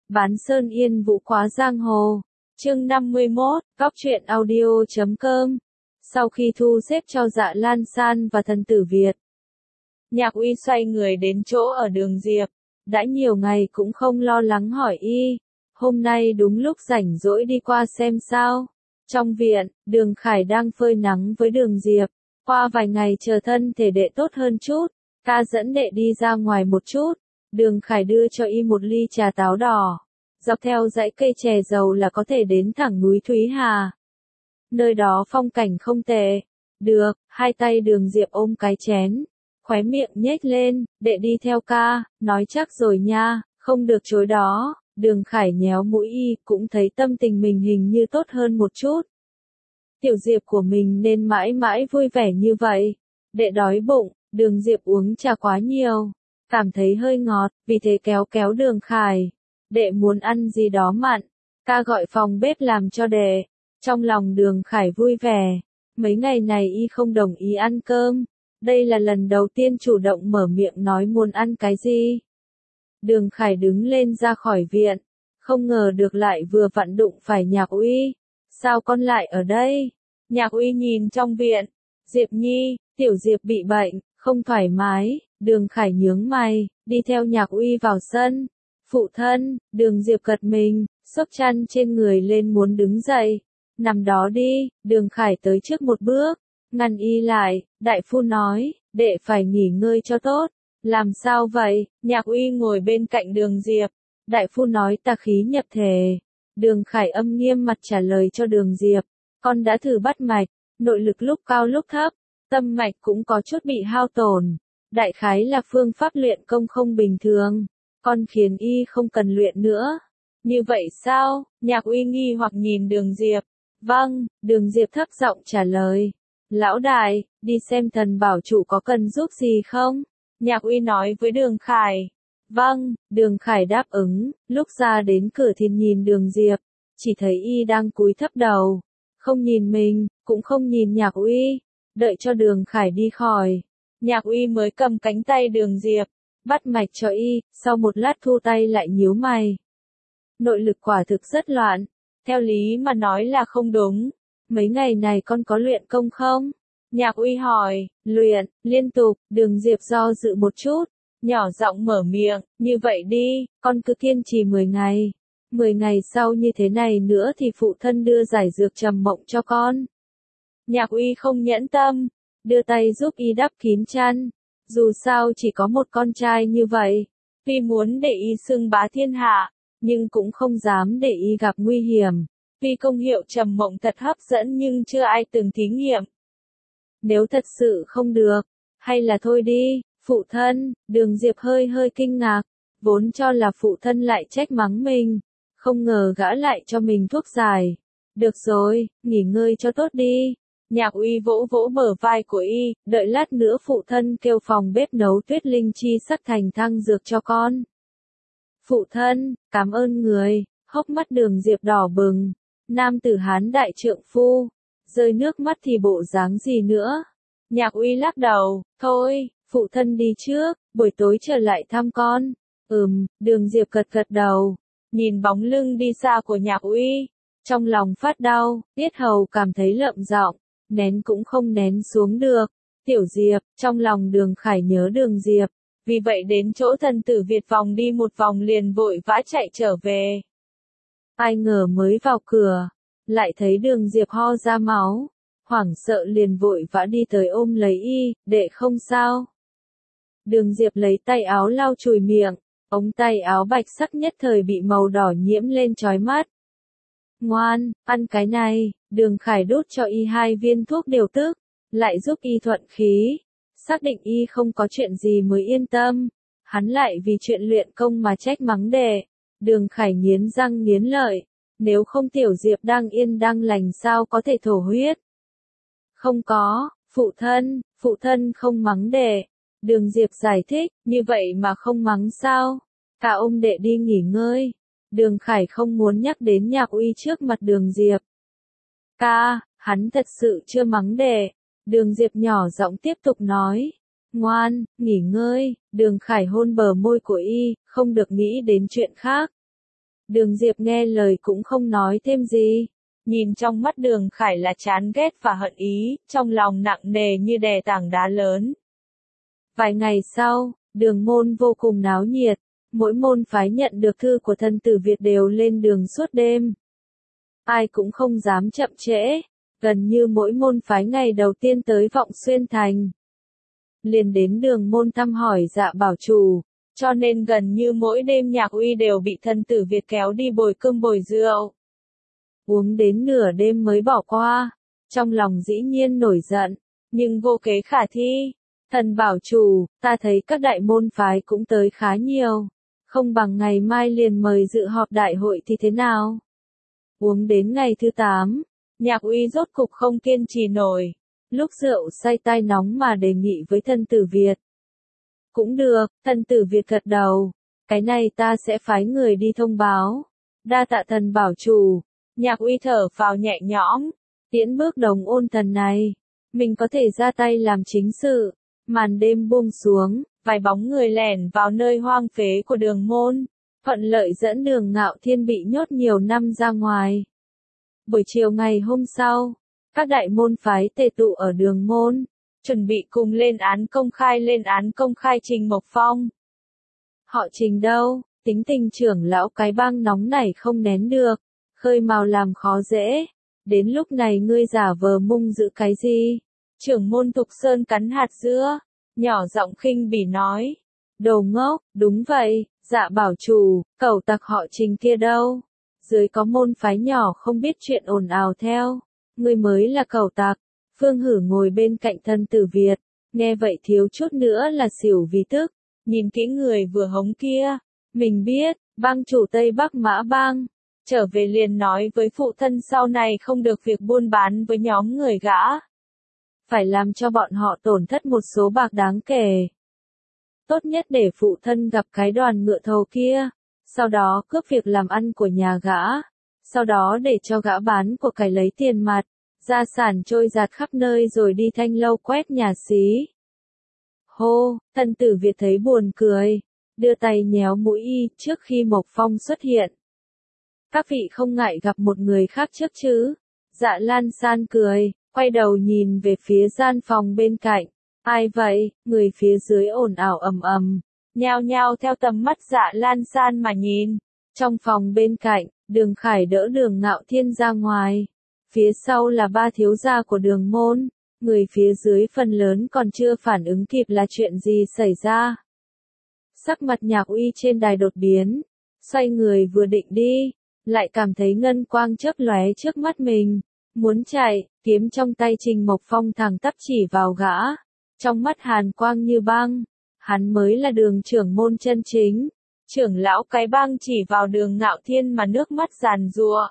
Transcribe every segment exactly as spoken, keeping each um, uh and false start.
Bán Sơn Yên Vũ Quá Giang Hồ. Chương năm mươi mốt, Góc truyện audio chấm com. Sau khi thu xếp cho Dạ Lan San và thần tử Việt, Nhạc Uy xoay người đến chỗ ở Đường Diệp. Đã nhiều ngày cũng không lo lắng hỏi y. Hôm nay đúng lúc rảnh rỗi đi qua xem sao. Trong viện, Đường Khải đang phơi nắng với Đường Diệp. Qua vài ngày chờ thân thể đệ tốt hơn chút, ca dẫn đệ đi ra ngoài một chút. Đường Khải đưa cho y một ly trà táo đỏ. Dọc theo dãy cây chè dầu là có thể đến thẳng núi Thúy Hà. Nơi đó phong cảnh không tệ. Được, hai tay Đường Diệp ôm cái chén. Khóe miệng nhếch lên, đệ đi theo ca, nói chắc rồi nha, không được chối đó. Đường Khải nhéo mũi y, cũng thấy tâm tình mình hình như tốt hơn một chút. Tiểu Diệp của mình nên mãi mãi vui vẻ như vậy. Đệ đói bụng, Đường Diệp uống trà quá nhiều, cảm thấy hơi ngọt, vì thế kéo kéo Đường Khải. Đệ muốn ăn gì đó mặn, ca gọi phòng bếp làm cho đệ. Trong lòng Đường Khải vui vẻ, mấy ngày này y không đồng ý ăn cơm. Đây là lần đầu tiên chủ động mở miệng nói muốn ăn cái gì. Đường Khải đứng lên ra khỏi viện, không ngờ được lại vừa vặn đụng phải Nhạc Uy. Sao con lại ở đây? Nhạc Uy nhìn trong viện. Diệp Nhi, tiểu Diệp bị bệnh, không thoải mái. Đường Khải nhướng mày, đi theo Nhạc Uy vào sân. Phụ thân, Đường Diệp gật mình, xốc chăn trên người lên muốn đứng dậy. Nằm đó đi. Đường Khải tới trước một bước, ngăn y lại. Đại phu nói, đệ phải nghỉ ngơi cho tốt. Làm sao vậy? Nhạc Uy ngồi bên cạnh Đường Diệp. Đại phu nói tà khí nhập thể. Đường Khải âm nghiêm mặt trả lời cho Đường Diệp. Con đã thử bắt mạch, nội lực lúc cao lúc thấp, tâm mạch cũng có chút bị hao tổn. Đại khái là phương pháp luyện công không bình thường. Con khiến y không cần luyện nữa. Như vậy sao? Nhạc Uy nghi hoặc nhìn Đường Diệp. Vâng, Đường Diệp thấp giọng trả lời. Lão đại, đi xem thần bảo trụ có cần giúp gì không? Nhạc Uy nói với Đường Khải. Vâng, Đường Khải đáp ứng, lúc ra đến cửa thì nhìn Đường Diệp, chỉ thấy y đang cúi thấp đầu, không nhìn mình, cũng không nhìn Nhạc Uy. Đợi cho Đường Khải đi khỏi, Nhạc Uy mới cầm cánh tay Đường Diệp, bắt mạch cho y, sau một lát thu tay lại nhíu mày. Nội lực quả thực rất loạn, theo lý mà nói là không đúng. Mấy ngày này con có luyện công không? Nhạc Uy hỏi. Luyện, liên tục. Đường Diệp do dự một chút, nhỏ giọng mở miệng. Như vậy đi, con cứ kiên trì mười ngày. mười ngày sau như thế này nữa thì phụ thân đưa giải dược trầm mộng cho con. Nhạc Uy không nhẫn tâm, đưa tay giúp y đắp kín chăn. Dù sao chỉ có một con trai như vậy, tuy muốn để y xưng bá thiên hạ, nhưng cũng không dám để y gặp nguy hiểm. Vì công hiệu trầm mộng thật hấp dẫn nhưng chưa ai từng thí nghiệm. Nếu thật sự không được, hay là thôi đi, phụ thân. Đường Diệp hơi hơi kinh ngạc, vốn cho là phụ thân lại trách mắng mình, không ngờ gã lại cho mình thuốc giải. Được rồi, nghỉ ngơi cho tốt đi. Nhạc Uy vỗ vỗ bờ vai của y, đợi lát nữa phụ thân kêu phòng bếp nấu tuyết linh chi sắc thành thăng dược cho con. Phụ thân, cảm ơn người. Hốc mắt Đường Diệp đỏ bừng. Nam tử Hán đại trượng phu, rơi nước mắt thì bộ dáng gì nữa. Nhạc Uy lắc đầu, thôi, phụ thân đi trước, buổi tối trở lại thăm con. Ừm, Đường Diệp gật gật đầu, nhìn bóng lưng đi xa của Nhạc Uy, trong lòng phát đau, tiết hầu cảm thấy lợm giọng, nén cũng không nén xuống được. Tiểu Diệp, trong lòng Đường Khải nhớ Đường Diệp, vì vậy đến chỗ thần tử Việt vòng đi một vòng liền vội vã chạy trở về. Ai ngờ mới vào cửa, lại thấy Đường Diệp ho ra máu, hoảng sợ liền vội vã đi tới ôm lấy y. Đệ không sao? Đường Diệp lấy tay áo lau chùi miệng, ống tay áo bạch sắc nhất thời bị màu đỏ nhiễm lên chói mắt. Ngoan, ăn cái này. Đường Khải đút cho y hai viên thuốc điều tức, lại giúp y thuận khí, xác định y không có chuyện gì mới yên tâm. Hắn lại vì chuyện luyện công mà trách mắng đệ. Đường Khải nghiến răng nghiến lợi, nếu không Tiểu Diệp đang yên đang lành sao có thể thổ huyết. Không có, phụ thân, phụ thân không mắng đệ. Đường Diệp giải thích, như vậy mà không mắng sao? Cả ôm đệ đi nghỉ ngơi. Đường Khải không muốn nhắc đến Nhạc Uy trước mặt Đường Diệp. Ca, hắn thật sự chưa mắng đệ. Đường Diệp nhỏ giọng tiếp tục nói. Ngoan, nghỉ ngơi. Đường Khải hôn bờ môi của y, không được nghĩ đến chuyện khác. Đường Diệp nghe lời cũng không nói thêm gì. Nhìn trong mắt Đường Khải là chán ghét và hận ý, trong lòng nặng nề như đè tảng đá lớn. Vài ngày sau, Đường môn vô cùng náo nhiệt, mỗi môn phái nhận được thư của thân tử Việt đều lên đường suốt đêm. Ai cũng không dám chậm trễ, gần như mỗi môn phái ngày đầu tiên tới Vọng Xuyên Thành. Liền đến Đường môn thăm hỏi Dạ Bảo Chủ, cho nên gần như mỗi đêm Nhạc Uy đều bị thân tử Việt kéo đi bồi cơm bồi rượu. Uống đến nửa đêm mới bỏ qua, trong lòng dĩ nhiên nổi giận, nhưng vô kế khả thi. Thần Bảo Chủ, ta thấy các đại môn phái cũng tới khá nhiều, không bằng ngày mai liền mời dự họp đại hội thì thế nào? Uống đến ngày thứ tám, Nhạc Uy rốt cục không kiên trì nổi, lúc rượu say tai nóng mà đề nghị với thân tử Việt. Cũng được, thân tử Việt gật đầu, cái này ta sẽ phái người đi thông báo. Đa tạ Thần Bảo Chủ. Nhạc Uy thở phào nhẹ nhõm, tiễn bước Đồng Ôn Thần này, mình có thể ra tay làm chính sự. Màn đêm buông xuống, vài bóng người lẻn vào nơi hoang phế của Đường môn, thuận lợi dẫn Đường Ngạo Thiên bị nhốt nhiều năm ra ngoài. Buổi chiều ngày hôm sau, các đại môn phái tề tụ ở Đường môn, chuẩn bị cùng lên án công khai lên án công khai Trình Mộc Phong. Họ Trình đâu, tính tình trưởng lão cái bang nóng nảy không nén được, khơi mào làm khó dễ, đến lúc này ngươi giả vờ mung giữ cái gì? Trưởng môn Thục Sơn cắn hạt dưa, nhỏ giọng khinh bỉ nói. Đồ ngốc, đúng vậy, Dạ Bảo Chủ, cẩu tặc họ Trình kia đâu? Dưới có môn phái nhỏ không biết chuyện ồn ào theo, ngươi mới là cẩu tặc. Phương Hử ngồi bên cạnh thân tử Việt, nghe vậy thiếu chút nữa là xỉu vì tức, nhìn kỹ người vừa hống kia. Mình biết, bang chủ Tây Bắc Mã Bang, trở về liền nói với phụ thân sau này không được việc buôn bán với nhóm người gã. Phải làm cho bọn họ tổn thất một số bạc đáng kể. Tốt nhất để phụ thân gặp cái đoàn ngựa thầu kia, sau đó cướp việc làm ăn của nhà gã, sau đó để cho gã bán của cải lấy tiền mặt, gia sản trôi giạt khắp nơi rồi đi thanh lâu quét nhà xí. Hô, thân tử Việt thấy buồn cười, đưa tay nhéo mũi y trước khi Mộc Phong xuất hiện. Các vị không ngại gặp một người khác trước chứ? Dạ Lan San cười, quay đầu nhìn về phía gian phòng bên cạnh. Ai vậy? Người phía dưới ồn ào ầm ầm, nhao nhao theo tầm mắt Dạ Lan San mà nhìn. Trong phòng bên cạnh, Đường Khải đỡ Đường Ngạo Thiên ra ngoài. Phía sau là ba thiếu gia của Đường môn. Người phía dưới phần lớn còn chưa phản ứng kịp là chuyện gì xảy ra. Sắc mặt Nhạc Uy trên đài đột biến, xoay người vừa định đi, lại cảm thấy ngân quang chớp lóe trước mắt mình, muốn chạy, kiếm trong tay Trình Mộc Phong thẳng tắp chỉ vào gã, trong mắt hàn quang như băng, hắn mới là Đường trưởng môn chân chính. Trưởng lão cái bang chỉ vào Đường Ngạo Thiên mà nước mắt giàn giụa.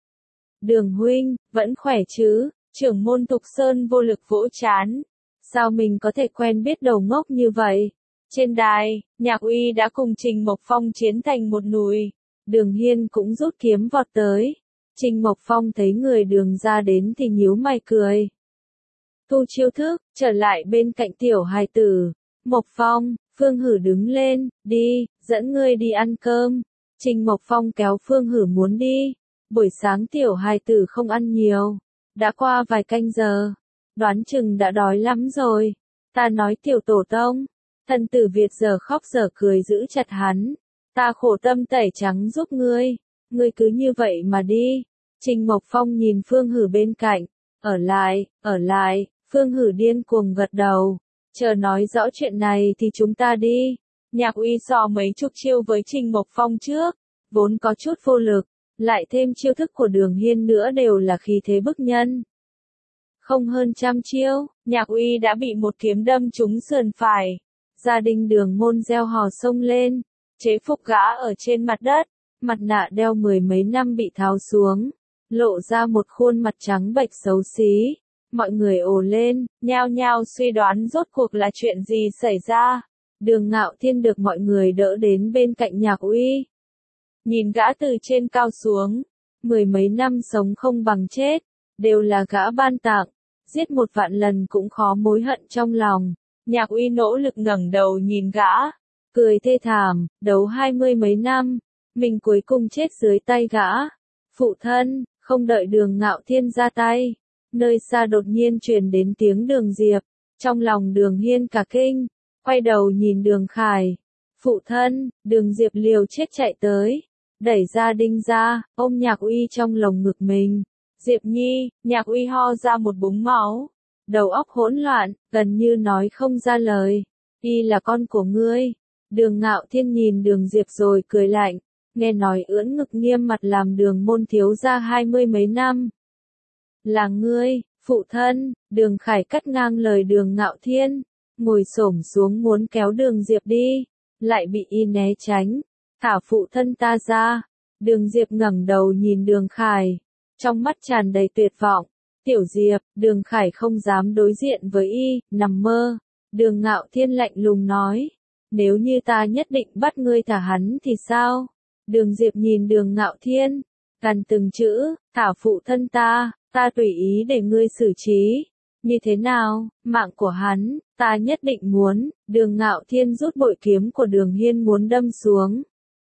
Đường huynh, vẫn khỏe chứ? Trưởng môn Thục Sơn vô lực vỗ trán. Sao mình có thể quen biết đầu ngốc như vậy? Trên đài, Nhạc Uy đã cùng Trình Mộc Phong chiến thành một nùi. Đường Hiên cũng rút kiếm vọt tới. Trình Mộc Phong thấy người Đường ra đến thì nhíu mày cười. Thu chiêu thức, trở lại bên cạnh tiểu hài tử. Mộc Phong, Phương Hử đứng lên, đi, dẫn ngươi đi ăn cơm. Trình Mộc Phong kéo Phương Hử muốn đi. Buổi sáng tiểu hài tử không ăn nhiều. Đã qua vài canh giờ, đoán chừng đã đói lắm rồi. Ta nói tiểu tổ tông, thân tử Việt giờ khóc giờ cười giữ chặt hắn. Ta khổ tâm tẩy trắng giúp ngươi, ngươi cứ như vậy mà đi. Trình Mộc Phong nhìn Phương Hử bên cạnh, ở lại, ở lại, Phương Hử điên cuồng gật đầu. Chờ nói rõ chuyện này thì chúng ta đi. Nhạc Uy so mấy chục chiêu với Trình Mộc Phong trước, vốn có chút vô lực. Lại thêm chiêu thức của Đường Hiên nữa đều là khí thế bức nhân. Không hơn trăm chiêu, Nhạc Uy đã bị một kiếm đâm trúng sườn phải. Gia đình Đường môn reo hò xông lên, chế phục gã ở trên mặt đất, mặt nạ đeo mười mấy năm bị tháo xuống, lộ ra một khuôn mặt trắng bệch xấu xí. Mọi người ồ lên, nhao nhao suy đoán rốt cuộc là chuyện gì xảy ra. Đường Ngạo Thiên được mọi người đỡ đến bên cạnh Nhạc Uy. Nhìn gã từ trên cao xuống, mười mấy năm sống không bằng chết, đều là gã ban tặng, giết một vạn lần cũng khó mối hận trong lòng. Nhạc Uy nỗ lực ngẩng đầu nhìn gã, cười thê thảm, đấu hai mươi mấy năm, mình cuối cùng chết dưới tay gã. Phụ thân, không đợi Đường Ngạo Thiên ra tay, nơi xa đột nhiên truyền đến tiếng Đường Diệp, trong lòng Đường Hiên cả kinh, quay đầu nhìn Đường Khải. Phụ thân, Đường Diệp liều chết chạy tới, đẩy ra Đinh ra, ôm Nhạc Uy trong lồng ngực mình. Diệp Nhi, Nhạc Uy ho ra một búng máu, đầu óc hỗn loạn, gần như nói không ra lời. Y là con của ngươi. Đường Ngạo Thiên nhìn Đường Diệp rồi cười lạnh, nghe nói ưỡn ngực nghiêm mặt làm Đường môn thiếu gia hai mươi mấy năm. Là ngươi, phụ thân. Đường Khải cắt ngang lời Đường Ngạo Thiên, ngồi xổm xuống muốn kéo Đường Diệp đi, lại bị y né tránh. Thả phụ thân ta ra. Đường Diệp ngẩng đầu nhìn Đường Khải, trong mắt tràn đầy tuyệt vọng. Tiểu Diệp, Đường Khải không dám đối diện với y, nằm mơ. Đường Ngạo Thiên lạnh lùng nói, nếu như ta nhất định bắt ngươi thả hắn thì sao? Đường Diệp nhìn Đường Ngạo Thiên, gằn từng chữ, thả phụ thân ta, ta tùy ý để ngươi xử trí. Như thế nào, mạng của hắn, ta nhất định muốn. Đường Ngạo Thiên rút bội kiếm của Đường Hiên muốn đâm xuống,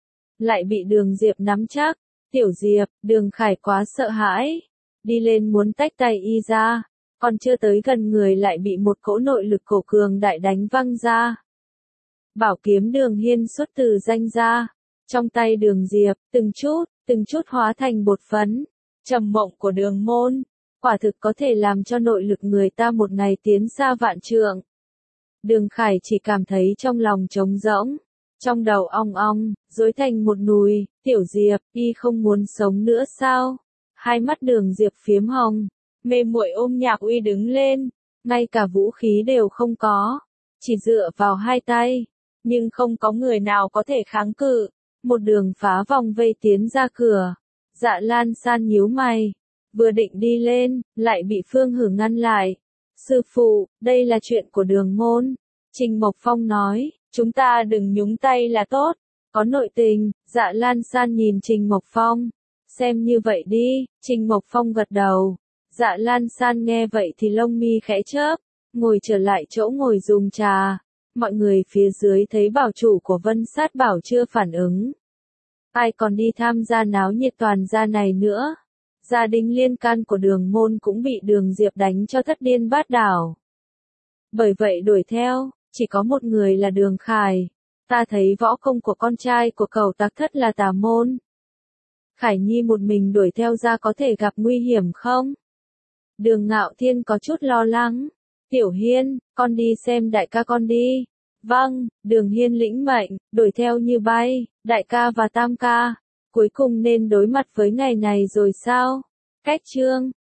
lại bị Đường Diệp nắm chắc. Tiểu Diệp, Đường Khải quá sợ hãi, đi lên muốn tách tay y ra, còn chưa tới gần người lại bị một cỗ nội lực cổ cường đại đánh văng ra. Bảo kiếm Đường Hiên xuất từ danh ra, trong tay Đường Diệp, từng chút, từng chút hóa thành bột phấn. Trầm mộng của Đường môn, quả thực có thể làm cho nội lực người ta một ngày tiến xa vạn trượng. Đường Khải chỉ cảm thấy trong lòng trống rỗng, trong đầu ong ong, rối thành một nùi. Tiểu Diệp, y không muốn sống nữa sao? Hai mắt Đường Diệp phiếm hồng, mê muội ôm Nhạc Uy đứng lên, ngay cả vũ khí đều không có, chỉ dựa vào hai tay, nhưng không có người nào có thể kháng cự. Một đường phá vòng vây tiến ra cửa. Dạ Lan San nhíu mày, vừa định đi lên, lại bị Phương Hử ngăn lại. Sư phụ, đây là chuyện của Đường môn. Trình Mộc Phong nói, chúng ta đừng nhúng tay là tốt. Có nội tình. Dạ Lan San nhìn Trình Mộc Phong, xem như vậy đi. Trình Mộc Phong gật đầu. Dạ Lan San nghe vậy thì lông mi khẽ chớp, ngồi trở lại chỗ ngồi dùng trà. Mọi người phía dưới thấy bảo chủ của Vân Sát Bảo chưa phản ứng, ai còn đi tham gia náo nhiệt toàn gia này nữa. Gia đình liên can của Đường môn cũng bị Đường Diệp đánh cho thất điên bát đảo. Bởi vậy đuổi theo, chỉ có một người là Đường Khải. Ta thấy võ công của con trai của cậu tặc thất là tà môn. Khải Nhi một mình đuổi theo ra có thể gặp nguy hiểm không? Đường Ngạo Thiên có chút lo lắng. Tiểu Hiên, con đi xem đại ca con đi. Vâng. Đường Hiên lĩnh mệnh, đuổi theo như bay. Đại ca và tam ca, cuối cùng nên đối mặt với ngày này rồi sao? Cách chương